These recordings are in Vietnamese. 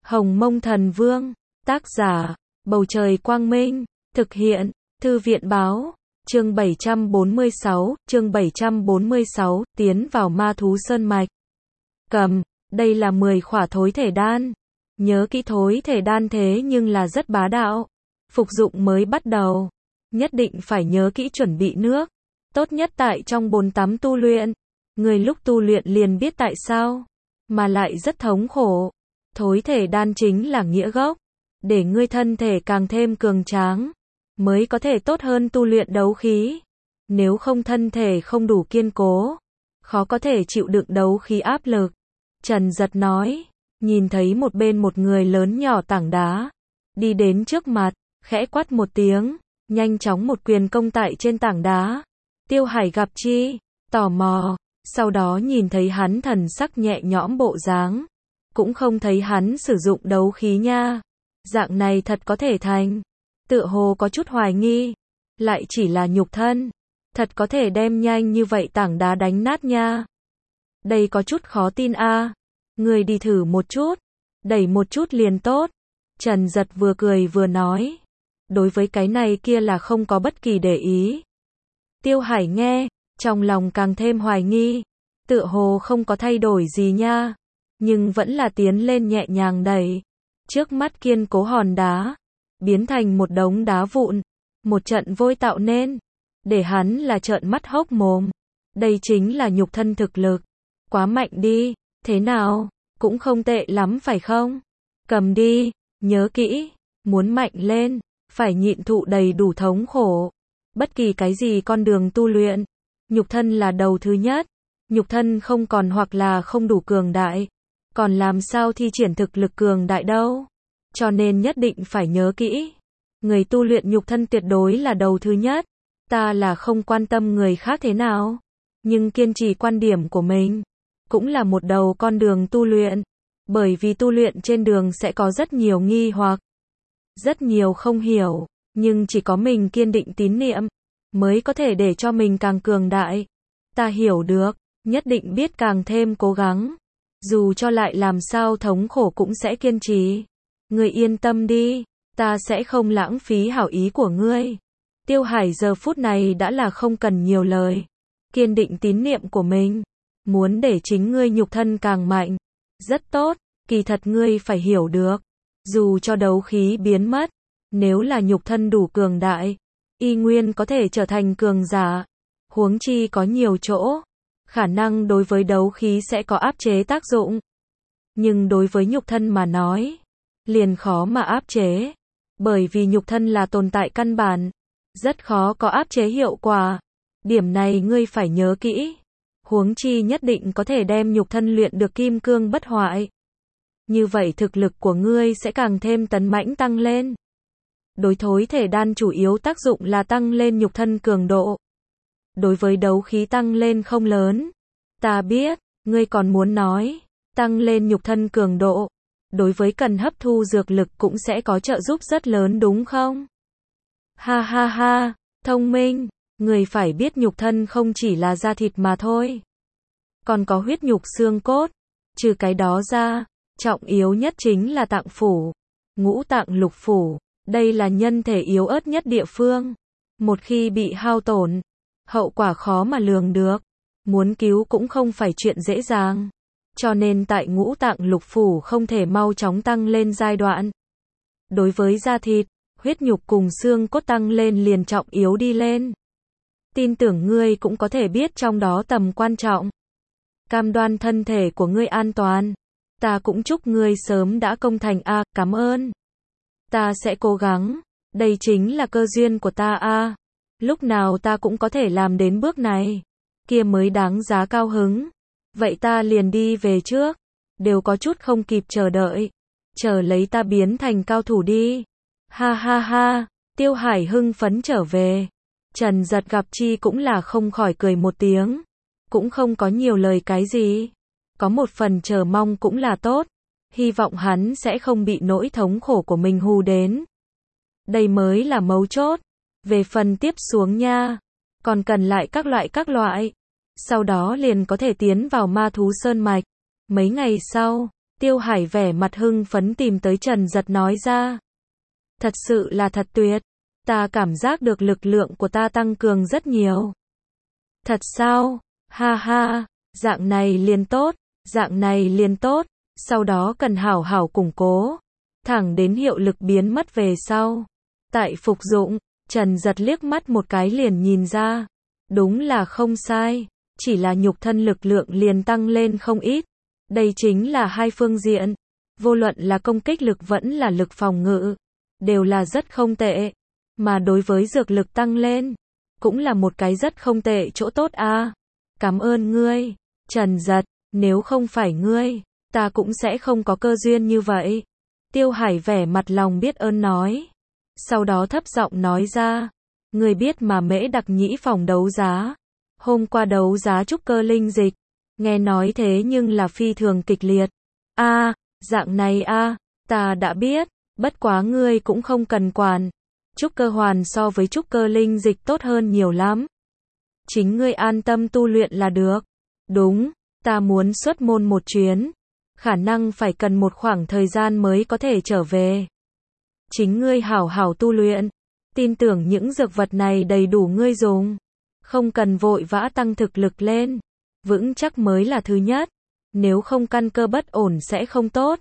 Hồng Mông Thần Vương, tác giả, Bầu Trời Quang Minh, thực hiện, Thư viện Báo, chương 746, tiến vào ma thú sơn mạch. Cầm, đây là 10 khỏa thối thể đan. Nhớ kỹ thối thể đan thế nhưng là rất bá đạo. Phục dụng mới bắt đầu, nhất định phải nhớ kỹ chuẩn bị nước. Tốt nhất tại trong bồn tắm tu luyện. Người lúc tu luyện liền biết tại sao, mà lại rất thống khổ. Thối thể đan chính là nghĩa gốc, để ngươi thân thể càng thêm cường tráng, mới có thể tốt hơn tu luyện đấu khí. Nếu không thân thể không đủ kiên cố, khó có thể chịu đựng đấu khí áp lực. Trần Giật nói, nhìn thấy một bên một người lớn nhỏ tảng đá, đi đến trước mặt, khẽ quát một tiếng, nhanh chóng một quyền công tại trên tảng đá. Tiêu Hải gặp chi, tò mò, sau đó nhìn thấy hắn thần sắc nhẹ nhõm bộ dáng, cũng không thấy hắn sử dụng đấu khí nha. Dạng này thật có thể thành, tựa hồ có chút hoài nghi, lại chỉ là nhục thân, thật có thể đem nhanh như vậy tảng đá đánh nát nha. Đây có chút khó tin a. Người đi thử một chút, đẩy một chút liền tốt. Trần Giật vừa cười vừa nói, đối với cái này kia là không có bất kỳ để ý. Tiêu Hải nghe, trong lòng càng thêm hoài nghi, tựa hồ không có thay đổi gì nha, nhưng vẫn là tiến lên nhẹ nhàng đẩy. Trước mắt kiên cố hòn đá, biến thành một đống đá vụn, một trận vôi tạo nên, để hắn là trợn mắt hốc mồm. Đây chính là nhục thân thực lực, quá mạnh đi, thế nào, cũng không tệ lắm phải không? Cầm đi, nhớ kỹ, muốn mạnh lên, phải nhịn thụ đầy đủ thống khổ. Bất kỳ cái gì con đường tu luyện, nhục thân là đầu thứ nhất. Nhục thân không còn hoặc là không đủ cường đại, còn làm sao thi triển thực lực cường đại đâu. Cho nên nhất định phải nhớ kỹ, người tu luyện nhục thân tuyệt đối là đầu thứ nhất. Ta là không quan tâm người khác thế nào, nhưng kiên trì quan điểm của mình, cũng là một đầu con đường tu luyện. Bởi vì tu luyện trên đường sẽ có rất nhiều nghi hoặc, rất nhiều không hiểu, nhưng chỉ có mình kiên định tín niệm, mới có thể để cho mình càng cường đại. Ta hiểu được, nhất định biết càng thêm cố gắng. Dù cho lại làm sao thống khổ cũng sẽ kiên trì. Ngươi yên tâm đi, ta sẽ không lãng phí hảo ý của ngươi. Tiêu Hải giờ phút này đã là không cần nhiều lời. Kiên định tín niệm của mình, muốn để chính ngươi nhục thân càng mạnh. Rất tốt, kỳ thật ngươi phải hiểu được. Dù cho đấu khí biến mất, nếu là nhục thân đủ cường đại, y nguyên có thể trở thành cường giả. Huống chi có nhiều chỗ, khả năng đối với đấu khí sẽ có áp chế tác dụng. Nhưng đối với nhục thân mà nói, liền khó mà áp chế. Bởi vì nhục thân là tồn tại căn bản, rất khó có áp chế hiệu quả. Điểm này ngươi phải nhớ kỹ. Huống chi nhất định có thể đem nhục thân luyện được kim cương bất hoại. Như vậy thực lực của ngươi sẽ càng thêm tấn mãnh tăng lên. Đối thối thể đan chủ yếu tác dụng là tăng lên nhục thân cường độ. Đối với đấu khí tăng lên không lớn. Ta biết, ngươi còn muốn nói, tăng lên nhục thân cường độ, đối với cần hấp thu dược lực cũng sẽ có trợ giúp rất lớn đúng không? Ha ha ha, thông minh, người phải biết nhục thân không chỉ là da thịt mà thôi. Còn có huyết nhục xương cốt, trừ cái đó ra, trọng yếu nhất chính là tạng phủ, ngũ tạng lục phủ, đây là nhân thể yếu ớt nhất địa phương. Một khi bị hao tổn, hậu quả khó mà lường được, muốn cứu cũng không phải chuyện dễ dàng. Cho nên tại ngũ tạng lục phủ không thể mau chóng tăng lên giai đoạn. Đối với da thịt, huyết nhục cùng xương cốt tăng lên liền trọng yếu đi lên. Tin tưởng ngươi cũng có thể biết trong đó tầm quan trọng. Cam đoan thân thể của ngươi an toàn. Ta cũng chúc ngươi sớm đã công thành a, cảm ơn. Ta sẽ cố gắng, đây chính là cơ duyên của ta a. Lúc nào ta cũng có thể làm đến bước này, kia mới đáng giá cao hứng. Vậy ta liền đi về trước, đều có chút không kịp chờ đợi. Chờ lấy ta biến thành cao thủ đi. Ha ha ha, Tiêu Hải hưng phấn trở về. Trần Giật gặp chi cũng là không khỏi cười một tiếng. Cũng không có nhiều lời cái gì. Có một phần chờ mong cũng là tốt. Hy vọng hắn sẽ không bị nỗi thống khổ của mình hù đến. Đây mới là mấu chốt. Về phần tiếp xuống nha, còn cần lại các loại. Sau đó liền có thể tiến vào ma thú sơn mạch. Mấy ngày sau, Tiêu Hải vẻ mặt hưng phấn tìm tới Trần Giật nói ra. Thật sự là thật tuyệt. Ta cảm giác được lực lượng của ta tăng cường rất nhiều. Thật sao? Ha ha, dạng này liền tốt, dạng này liền tốt. Sau đó cần hảo hảo củng cố. Thẳng đến hiệu lực biến mất về sau. Tại phục dụng, Trần Giật liếc mắt một cái liền nhìn ra. Đúng là không sai. Chỉ là nhục thân lực lượng liền tăng lên không ít. Đây chính là hai phương diện. Vô luận là công kích lực vẫn là lực phòng ngự. Đều là rất không tệ. Mà đối với dược lực tăng lên. Cũng là một cái rất không tệ chỗ tốt a. Cảm ơn ngươi, Trần Giật. Nếu không phải ngươi, ta cũng sẽ không có cơ duyên như vậy. Tiêu Hải vẻ mặt lòng biết ơn nói. Sau đó thấp giọng nói ra. Ngươi biết mà Mễ Đặc Nhĩ phòng đấu giá. Hôm qua đấu giá trúc cơ linh dịch. Nghe nói thế nhưng là phi thường kịch liệt. A, dạng này a, ta đã biết. Bất quá ngươi cũng không cần quản. Trúc cơ hoàn so với trúc cơ linh dịch tốt hơn nhiều lắm. Chính ngươi an tâm tu luyện là được. Đúng, ta muốn xuất môn một chuyến. Khả năng phải cần một khoảng thời gian mới có thể trở về. Chính ngươi hảo hảo tu luyện. Tin tưởng những dược vật này đầy đủ ngươi dùng. Không cần vội vã tăng thực lực lên. Vững chắc mới là thứ nhất. Nếu không căn cơ bất ổn sẽ không tốt.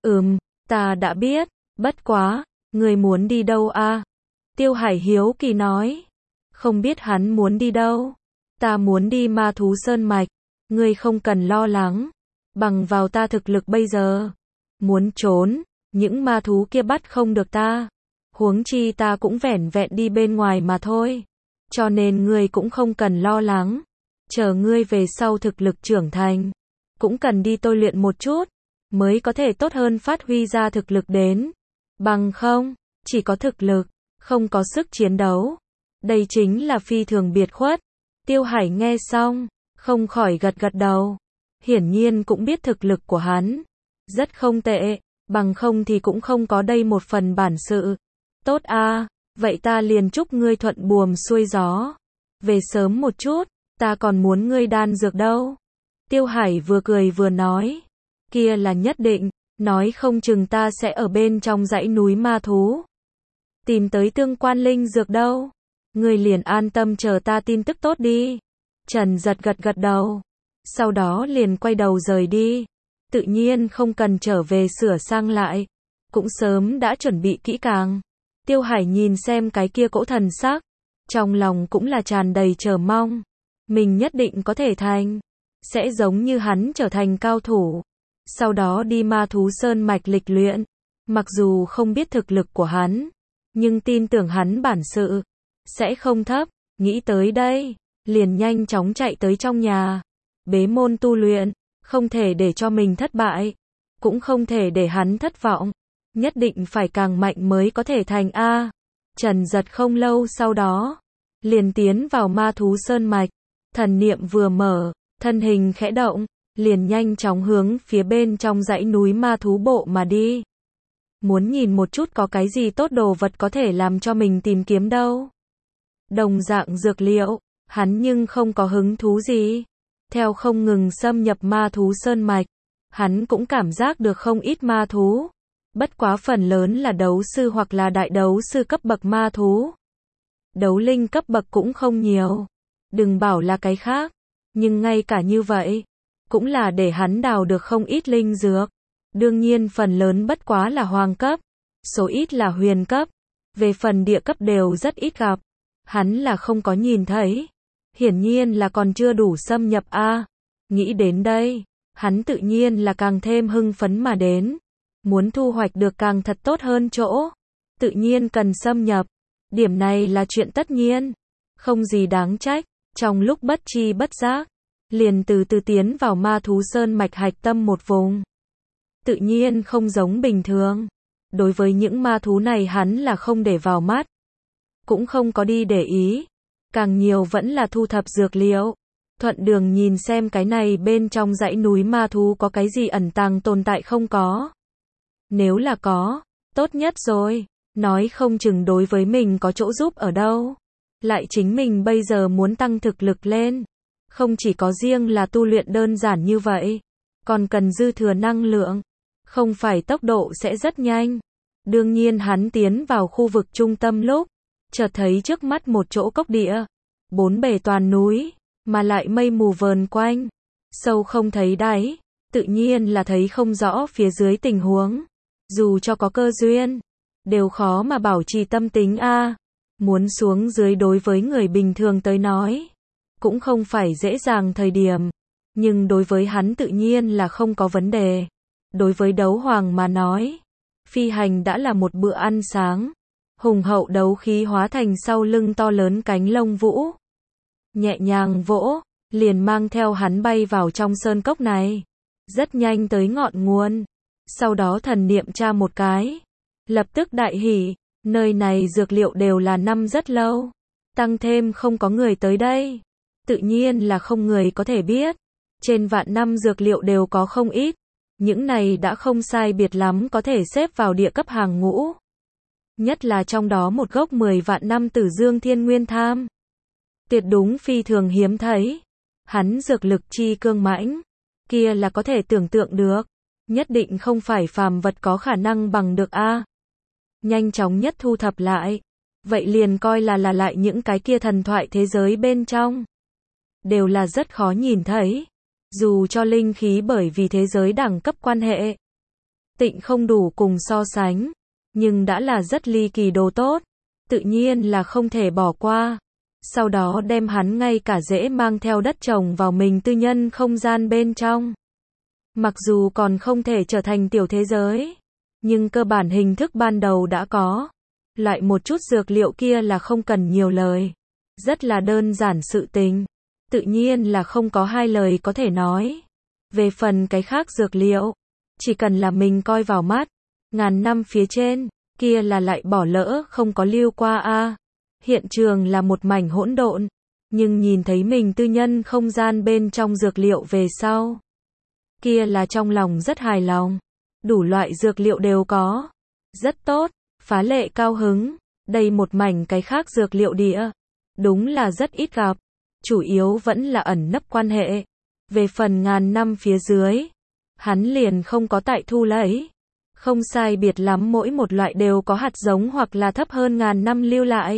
Ta đã biết. Bất quá, ngươi muốn đi đâu a? Tiêu Hải hiếu kỳ nói. Không biết hắn muốn đi đâu. Ta muốn đi Ma Thú Sơn Mạch. Ngươi không cần lo lắng. Bằng vào ta thực lực bây giờ. Muốn trốn, những ma thú kia bắt không được ta. Huống chi ta cũng vẻn vẹn đi bên ngoài mà thôi. Cho nên ngươi cũng không cần lo lắng. Chờ ngươi về sau thực lực trưởng thành. Cũng cần đi tôi luyện một chút. Mới có thể tốt hơn phát huy ra thực lực đến. Bằng không, chỉ có thực lực, không có sức chiến đấu. Đây chính là phi thường biệt khuất. Tiêu Hải nghe xong, không khỏi gật gật đầu. Hiển nhiên cũng biết thực lực của hắn. Rất không tệ, bằng không thì cũng không có đây một phần bản sự. Tốt a, vậy ta liền chúc ngươi thuận buồm xuôi gió. Về sớm một chút, ta còn muốn ngươi đan dược đâu. Tiêu Hải vừa cười vừa nói. Kia là nhất định, nói không chừng ta sẽ ở bên trong dãy núi ma thú. Tìm tới tương quan linh dược đâu. Ngươi liền an tâm chờ ta tin tức tốt đi. Trần Giật gật gật đầu. Sau đó liền quay đầu rời đi. Tự nhiên không cần trở về sửa sang lại. Cũng sớm đã chuẩn bị kỹ càng. Tiêu Hải nhìn xem cái kia cỗ thần sắc. Trong lòng cũng là tràn đầy chờ mong. Mình nhất định có thể thành. Sẽ giống như hắn trở thành cao thủ. Sau đó đi Ma Thú Sơn Mạch lịch luyện. Mặc dù không biết thực lực của hắn. Nhưng tin tưởng hắn bản sự. Sẽ không thấp. Nghĩ tới đây. Liền nhanh chóng chạy tới trong nhà. Bế môn tu luyện. Không thể để cho mình thất bại. Cũng không thể để hắn thất vọng. Nhất định phải càng mạnh mới có thể thành A. Trần Giật không lâu sau đó. Liền tiến vào Ma Thú Sơn Mạch. Thần niệm vừa mở. Thân hình khẽ động. Liền nhanh chóng hướng phía bên trong dãy núi ma thú bộ mà đi. Muốn nhìn một chút có cái gì tốt đồ vật có thể làm cho mình tìm kiếm đâu. Đồng dạng dược liệu. Hắn nhưng không có hứng thú gì. Theo không ngừng xâm nhập Ma Thú Sơn Mạch. Hắn cũng cảm giác được không ít ma thú. Bất quá phần lớn là đấu sư hoặc là đại đấu sư cấp bậc ma thú. Đấu linh cấp bậc cũng không nhiều. Đừng bảo là cái khác. Nhưng ngay cả như vậy, cũng là để hắn đào được không ít linh dược. Đương nhiên phần lớn bất quá là hoàng cấp. Số ít là huyền cấp. Về phần địa cấp đều rất ít gặp. Hắn là không có nhìn thấy. Hiển nhiên là còn chưa đủ xâm nhập a. Nghĩ đến đây, hắn tự nhiên là càng thêm hưng phấn mà đến. Muốn thu hoạch được càng thật tốt hơn chỗ. Tự nhiên cần xâm nhập. Điểm này là chuyện tất nhiên. Không gì đáng trách. Trong lúc bất tri bất giác, liền từ từ tiến vào Ma Thú Sơn Mạch hạch tâm một vùng. Tự nhiên không giống bình thường. Đối với những ma thú này hắn là không để vào mắt. Cũng không có đi để ý. Càng nhiều vẫn là thu thập dược liệu. Thuận đường nhìn xem cái này bên trong dãy núi ma thú có cái gì ẩn tàng tồn tại không có. Nếu là có, tốt nhất rồi. Nói không chừng đối với mình có chỗ giúp ở đâu. Lại chính mình bây giờ muốn tăng thực lực lên. Không chỉ có riêng là tu luyện đơn giản như vậy. Còn cần dư thừa năng lượng. không phải tốc độ sẽ rất nhanh. Đương nhiên hắn tiến vào khu vực trung tâm lúc, chợt thấy trước mắt một chỗ cốc địa, bốn bề toàn núi, mà lại mây mù vờn quanh, sâu không thấy đáy, tự nhiên là thấy không rõ phía dưới tình huống. Dù cho có cơ duyên, đều khó mà bảo trì tâm tính a. Muốn xuống dưới đối với người bình thường tới nói, cũng không phải dễ dàng thời điểm, nhưng đối với hắn tự nhiên là không có vấn đề. Đối với đấu hoàng mà nói, phi hành đã là một bữa ăn sáng. Hùng hậu đấu khí hóa thành sau lưng to lớn cánh lông vũ. Nhẹ nhàng vỗ, liền mang theo hắn bay vào trong sơn cốc này. Rất nhanh tới ngọn nguồn. Sau đó thần niệm tra một cái. Lập tức đại hỉ, nơi này dược liệu đều là năm rất lâu. Tăng thêm không có người tới đây. Tự nhiên là không người có thể biết. Trên vạn năm dược liệu đều có không ít. Những này đã không sai biệt lắm có thể xếp vào địa cấp hàng ngũ. Nhất là trong đó một gốc 10 vạn năm Tử Dương Thiên Nguyên Tham. Tuyệt đúng phi thường hiếm thấy. Hắn dược lực chi cương mãnh, kia là có thể tưởng tượng được. Nhất định không phải phàm vật có khả năng bằng được a. Nhanh chóng nhất thu thập lại. Vậy liền coi là lại những cái kia thần thoại thế giới bên trong. Đều là rất khó nhìn thấy. Dù cho linh khí bởi vì thế giới đẳng cấp quan hệ, tịnh không đủ cùng so sánh. Nhưng đã là rất ly kỳ đồ tốt, tự nhiên là không thể bỏ qua. Sau đó đem hắn ngay cả rễ mang theo đất trồng vào mình tư nhân không gian bên trong. Mặc dù còn không thể trở thành tiểu thế giới, nhưng cơ bản hình thức ban đầu đã có. Loại một chút dược liệu kia là không cần nhiều lời. Rất là đơn giản sự tình. Tự nhiên là không có hai lời có thể nói. Về phần cái khác dược liệu, chỉ cần là mình coi vào mắt, ngàn năm phía trên, kia là lại bỏ lỡ không có lưu qua a. Hiện trường là một mảnh hỗn độn, nhưng nhìn thấy mình tư nhân không gian bên trong dược liệu về sau, kia là trong lòng rất hài lòng. Đủ loại dược liệu đều có. Rất tốt, phá lệ cao hứng. Đây một mảnh cái khác dược liệu địa, đúng là rất ít gặp. Chủ yếu vẫn là ẩn nấp quan hệ. Về phần ngàn năm phía dưới, hắn liền không có tại thu lấy. Không sai biệt lắm mỗi một loại đều có hạt giống hoặc là thấp hơn ngàn năm lưu lại.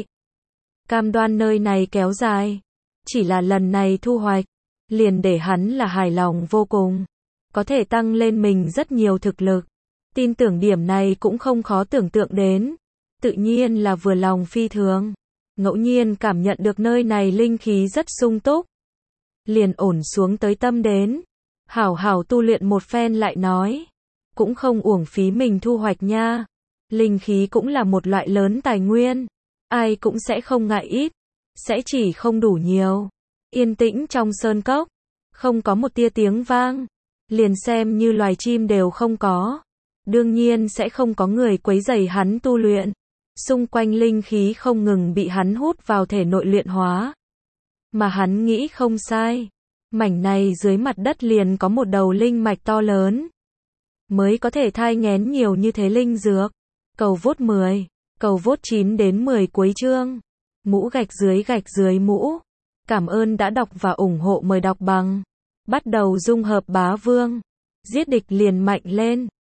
Cam đoan nơi này kéo dài. Chỉ là lần này thu hoạch, liền để hắn là hài lòng vô cùng. Có thể tăng lên mình rất nhiều thực lực. Tin tưởng điểm này cũng không khó tưởng tượng đến. Tự nhiên là vừa lòng phi thường. Ngẫu nhiên cảm nhận được nơi này linh khí rất sung túc. Liền ổn xuống tới tâm đến. Hảo hảo tu luyện một phen lại nói. Cũng không uổng phí mình thu hoạch nha. Linh khí cũng là một loại lớn tài nguyên. Ai cũng sẽ không ngại ít. Sẽ chỉ không đủ nhiều. Yên tĩnh trong sơn cốc. Không có một tia tiếng vang. Liền xem như loài chim đều không có. Đương nhiên sẽ không có người quấy rầy hắn tu luyện. Xung quanh linh khí không ngừng bị hắn hút vào thể nội luyện hóa. Mà hắn nghĩ không sai. Mảnh này dưới mặt đất liền có một đầu linh mạch to lớn. Mới có thể thai nghén nhiều như thế linh dược. Cầu vốt 10. Cầu vốt 9 đến 10 cuối chương. Mũ gạch dưới mũ. Cảm ơn đã đọc và ủng hộ, mời đọc bằng. Bắt đầu dung hợp bá vương. Giết địch liền mạnh lên.